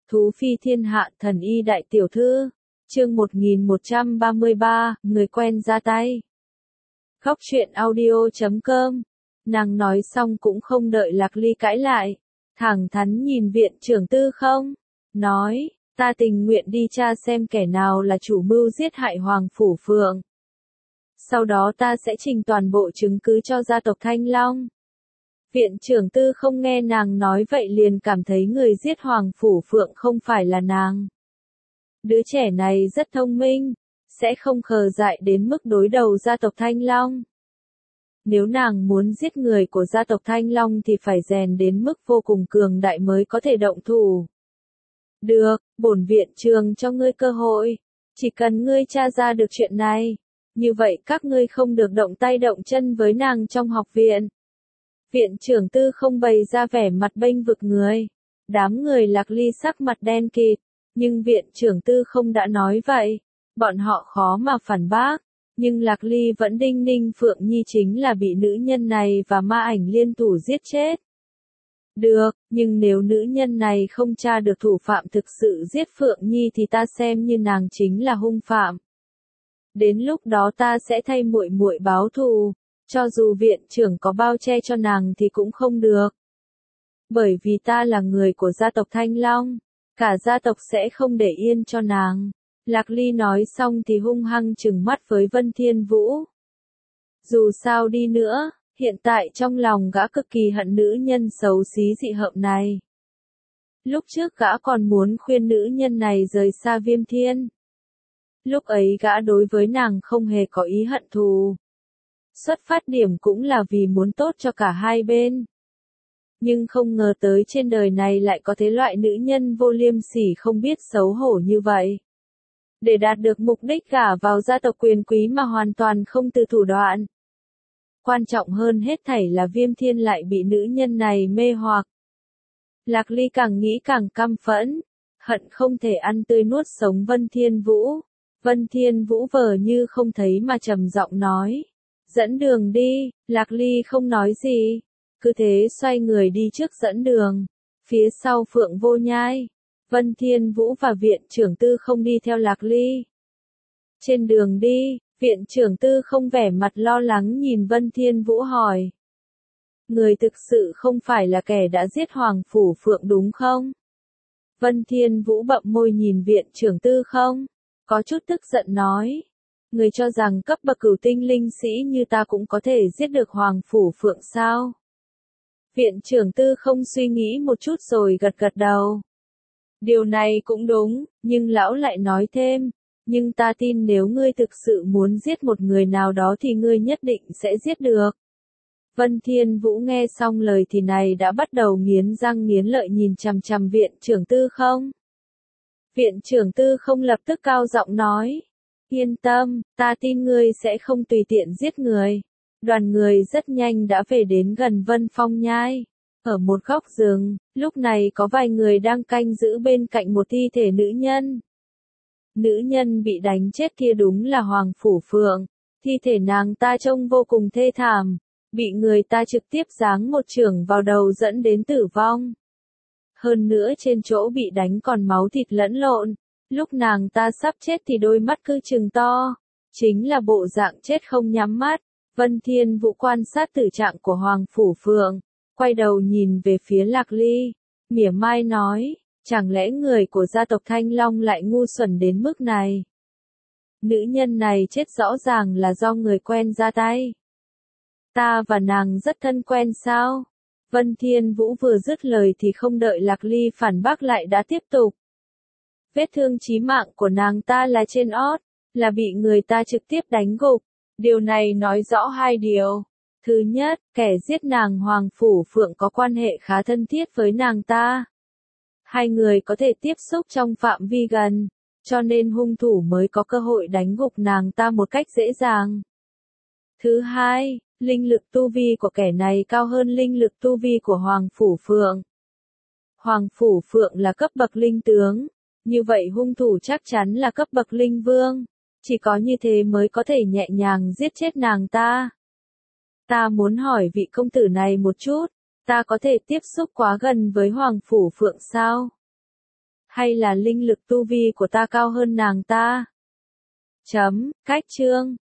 Thú phi thiên hạ thần y đại tiểu thư. Chương 1133, người quen ra tay. Góc truyện audio.com. Nàng nói xong cũng không đợi Lạc Ly cãi lại. Thẳng thắn nhìn viện trưởng Tư Không. Nói, ta tình nguyện đi tra xem kẻ nào là chủ mưu giết hại Hoàng Phủ Phượng. Sau đó ta sẽ trình toàn bộ chứng cứ cho gia tộc Thanh Long. Viện trưởng Tư Không nghe nàng nói vậy liền cảm thấy người giết Hoàng Phủ Phượng không phải là nàng. Đứa trẻ này rất thông minh, sẽ không khờ dại đến mức đối đầu gia tộc Thanh Long. Nếu nàng muốn giết người của gia tộc Thanh Long thì phải rèn đến mức vô cùng cường đại mới có thể động thủ. Được, bổn viện trường cho ngươi cơ hội. Chỉ cần ngươi tra ra được chuyện này, như vậy các ngươi không được động tay động chân với nàng trong học viện. Viện trưởng Tư Không bày ra vẻ mặt bênh vực người. Đám người Lạc Ly sắc mặt đen kịt, nhưng viện trưởng Tư Không đã nói vậy, bọn họ khó mà phản bác. Nhưng Lạc Ly vẫn đinh ninh Phượng Nhi chính là bị nữ nhân này và ma ảnh liên thủ giết chết. Được, nhưng nếu nữ nhân này không tra được thủ phạm thực sự giết Phượng Nhi thì ta xem như nàng chính là hung phạm. Đến lúc đó ta sẽ thay muội muội báo thù, cho dù viện trưởng có bao che cho nàng thì cũng không được. Bởi vì ta là người của gia tộc Thanh Long, cả gia tộc sẽ không để yên cho nàng. Lạc Ly nói xong thì hung hăng trừng mắt với Vân Thiên Vũ. Dù sao đi nữa, hiện tại trong lòng gã cực kỳ hận nữ nhân xấu xí dị hợm này. Lúc trước gã còn muốn khuyên nữ nhân này rời xa Viêm Thiên. Lúc ấy gã đối với nàng không hề có ý hận thù. Xuất phát điểm cũng là vì muốn tốt cho cả hai bên. Nhưng không ngờ tới trên đời này lại có thế loại nữ nhân vô liêm sỉ không biết xấu hổ như vậy. Để đạt được mục đích gả vào gia tộc quyền quý mà hoàn toàn không từ thủ đoạn. Quan trọng hơn hết thảy là Viêm Thiên lại bị nữ nhân này mê hoặc. Lạc Ly càng nghĩ càng căm phẫn, hận không thể ăn tươi nuốt sống Vân Thiên Vũ. Vân Thiên Vũ vờ như không thấy mà trầm giọng nói. Dẫn đường đi, Lạc Ly không nói gì. Cứ thế xoay người đi trước dẫn đường. Phía sau Phượng Vô Nhai, Vân Thiên Vũ và viện trưởng Tư Không đi theo Lạc Ly. Trên đường đi, viện trưởng Tư Không vẻ mặt lo lắng nhìn Vân Thiên Vũ hỏi. Người thực sự không phải là kẻ đã giết Hoàng Phủ Phượng đúng không? Vân Thiên Vũ bậm môi nhìn viện trưởng Tư Không, có chút tức giận nói. Người cho rằng cấp bậc cửu tinh linh sĩ như ta cũng có thể giết được Hoàng Phủ Phượng sao? Viện trưởng Tư Không suy nghĩ một chút rồi gật gật đầu. Điều này cũng đúng, nhưng lão lại nói thêm, nhưng ta tin nếu ngươi thực sự muốn giết một người nào đó thì ngươi nhất định sẽ giết được. Vân Thiên Vũ nghe xong lời thì này đã bắt đầu nghiến răng nghiến lợi nhìn chằm chằm viện trưởng Tư Không. Viện trưởng Tư Không lập tức cao giọng nói, yên tâm, ta tin ngươi sẽ không tùy tiện giết người. Đoàn người rất nhanh đã về đến gần Vân Phong Nhai. Ở một góc rừng, lúc này có vài người đang canh giữ bên cạnh một thi thể nữ nhân. Nữ nhân bị đánh chết kia đúng là Hoàng Phủ Phượng. Thi thể nàng ta trông vô cùng thê thảm, bị người ta trực tiếp giáng một chưởng vào đầu dẫn đến tử vong. Hơn nữa trên chỗ bị đánh còn máu thịt lẫn lộn. Lúc nàng ta sắp chết thì đôi mắt cứ trừng to, chính là bộ dạng chết không nhắm mắt. Vân Thiên Vũ quan sát tử trạng của Hoàng Phủ Phượng, quay đầu nhìn về phía Lạc Ly, mỉa mai nói, chẳng lẽ người của gia tộc Thanh Long lại ngu xuẩn đến mức này? Nữ nhân này chết rõ ràng là do người quen ra tay. Ta và nàng rất thân quen sao? Vân Thiên Vũ vừa dứt lời thì không đợi Lạc Ly phản bác lại đã tiếp tục. Vết thương chí mạng của nàng ta là trên ót, là bị người ta trực tiếp đánh gục. Điều này nói rõ hai điều. Thứ nhất, kẻ giết nàng Hoàng Phủ Phượng có quan hệ khá thân thiết với nàng ta. Hai người có thể tiếp xúc trong phạm vi gần, cho nên hung thủ mới có cơ hội đánh gục nàng ta một cách dễ dàng. Thứ hai, linh lực tu vi của kẻ này cao hơn linh lực tu vi của Hoàng Phủ Phượng. Hoàng Phủ Phượng là cấp bậc linh tướng, như vậy hung thủ chắc chắn là cấp bậc linh vương. Chỉ có như thế mới có thể nhẹ nhàng giết chết nàng ta. Ta muốn hỏi vị công tử này một chút, ta có thể tiếp xúc quá gần với Hoàng Phủ Phượng sao? Hay là linh lực tu vi của ta cao hơn nàng ta? Chấm, cách chương.